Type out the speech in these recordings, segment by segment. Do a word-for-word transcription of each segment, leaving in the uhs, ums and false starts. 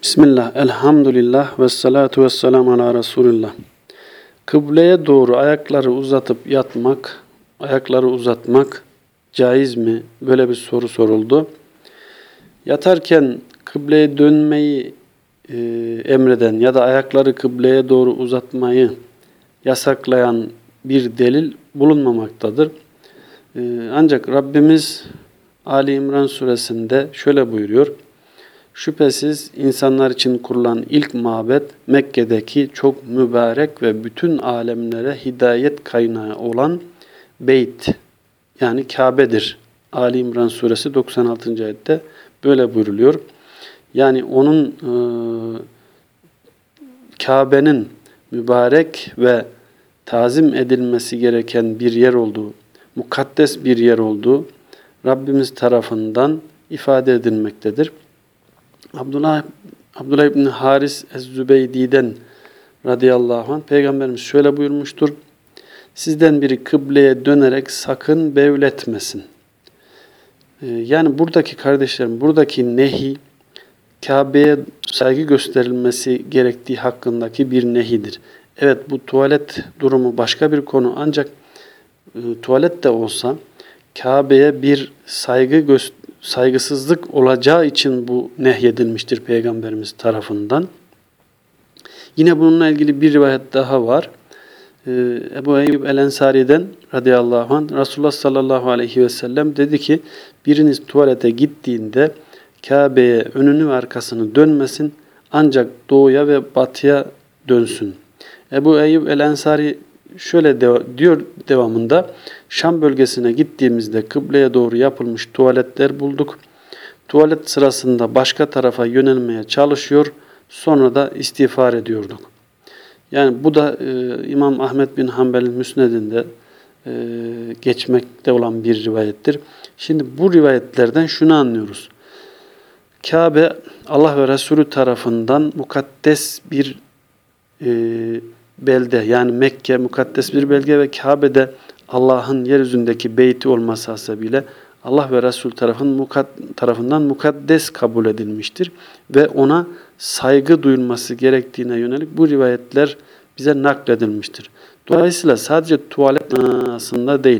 Bismillah, elhamdülillah ve salatu ve selamu ala Resulillah. Kıbleye doğru ayakları uzatıp yatmak, ayakları uzatmak caiz mi? Böyle bir soru soruldu. Yatarken kıbleye dönmeyi e, emreden ya da ayakları kıbleye doğru uzatmayı yasaklayan bir delil bulunmamaktadır. E, ancak Rabbimiz Ali İmran suresinde şöyle buyuruyor. Şüphesiz insanlar için kurulan ilk mabet Mekke'deki çok mübarek ve bütün alemlere hidayet kaynağı olan Beyt yani Kabe'dir. Ali İmran suresi doksan altıncı ayette böyle buyruluyor. Yani onun e, Kabe'nin mübarek ve tazim edilmesi gereken bir yer olduğu, mukaddes bir yer olduğu Rabbimiz tarafından ifade edilmektedir. Abdullah, Abdullah İbni Haris Ez-Zübeydi'den radıyallahu anh Peygamberimiz şöyle buyurmuştur. Sizden biri kıbleye dönerek sakın bevletmesin. Ee, yani buradaki kardeşlerim, buradaki nehi Kabe'ye saygı gösterilmesi gerektiği hakkındaki bir nehidir. Evet, bu tuvalet durumu başka bir konu ancak e, tuvalet de olsa Kabe'ye bir saygı göster saygısızlık olacağı için bu nehyedilmiştir Peygamberimiz tarafından. Yine bununla ilgili bir rivayet daha var. Ee, Ebu Eyyub el-Ensari'den radıyallahu anh Resulullah sallallahu aleyhi ve sellem dedi ki biriniz tuvalete gittiğinde Kabe'ye önünü ve arkasını dönmesin ancak doğuya ve batıya dönsün. Ebu Eyyub el-Ensari şöyle de, diyor devamında Şam bölgesine gittiğimizde kıbleye doğru yapılmış tuvaletler bulduk. Tuvalet sırasında başka tarafa yönelmeye çalışıyor. Sonra da istiğfar ediyorduk. Yani bu da e, İmam Ahmed bin Hanbel'in müsnedinde e, geçmekte olan bir rivayettir. Şimdi bu rivayetlerden şunu anlıyoruz. Kabe Allah ve Resulü tarafından mukaddes bir e, belde yani Mekke mukaddes bir belge ve Kabe'de Allah'ın yeryüzündeki beyti olması hasebiyle Allah ve Resul tarafından mukaddes kabul edilmiştir ve ona saygı duyulması gerektiğine yönelik bu rivayetler bize nakledilmiştir. Dolayısıyla sadece tuvalet manasında değil,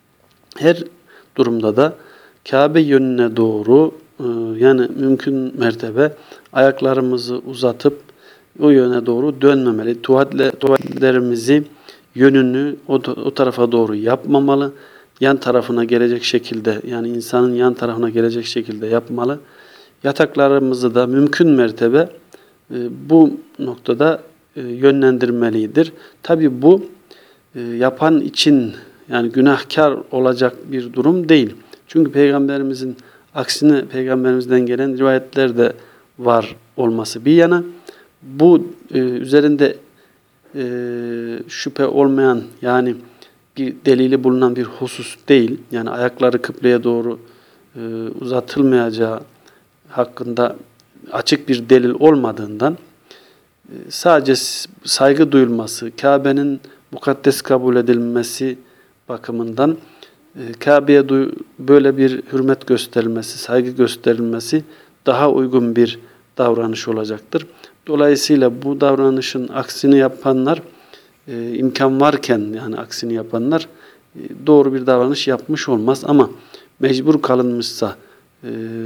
her durumda da Kabe yönüne doğru yani mümkün mertebe ayaklarımızı uzatıp o yöne doğru dönmemeli. Tuvaletlerimizi yönünü o, o tarafa doğru yapmamalı. Yan tarafına gelecek şekilde yani insanın yan tarafına gelecek şekilde yapmalı. Yataklarımızı da mümkün mertebe e, bu noktada e, yönlendirmelidir. Tabi bu e, yapan için yani günahkar olacak bir durum değil. Çünkü Peygamberimizin aksine Peygamberimizden gelen rivayetler de var olması bir yana. Bu e, üzerinde e, şüphe olmayan yani bir delili bulunan bir husus değil. Yani ayakları kıbleye doğru e, uzatılmayacağı hakkında açık bir delil olmadığından e, sadece saygı duyulması, Kabe'nin mukaddes kabul edilmesi bakımından e, Kabe'ye böyle bir hürmet gösterilmesi, saygı gösterilmesi daha uygun bir davranış olacaktır. Dolayısıyla bu davranışın aksini yapanlar e, imkan varken yani aksini yapanlar e, doğru bir davranış yapmış olmaz ama mecbur kalınmışsa e,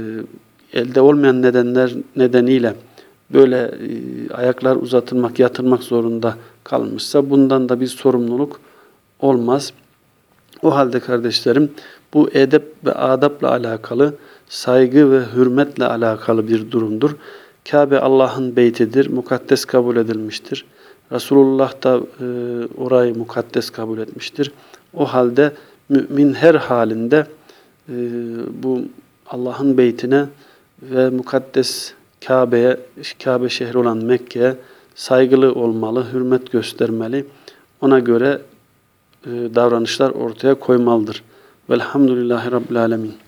elde olmayan nedenler nedeniyle böyle e, ayaklar uzatılmak, yatırmak zorunda kalmışsa bundan da bir sorumluluk olmaz. O halde kardeşlerim bu edep ve adapla alakalı, saygı ve hürmetle alakalı bir durumdur. Kabe Allah'ın beytidir, mukaddes kabul edilmiştir. Resulullah da e, orayı mukaddes kabul etmiştir. O halde mümin her halinde e, bu Allah'ın beytine ve mukaddes Kabe'ye, Kabe şehri olan Mekke'ye saygılı olmalı, hürmet göstermeli. Ona göre e, davranışlar ortaya koymalıdır. Velhamdülillahi Rabbil Alemin.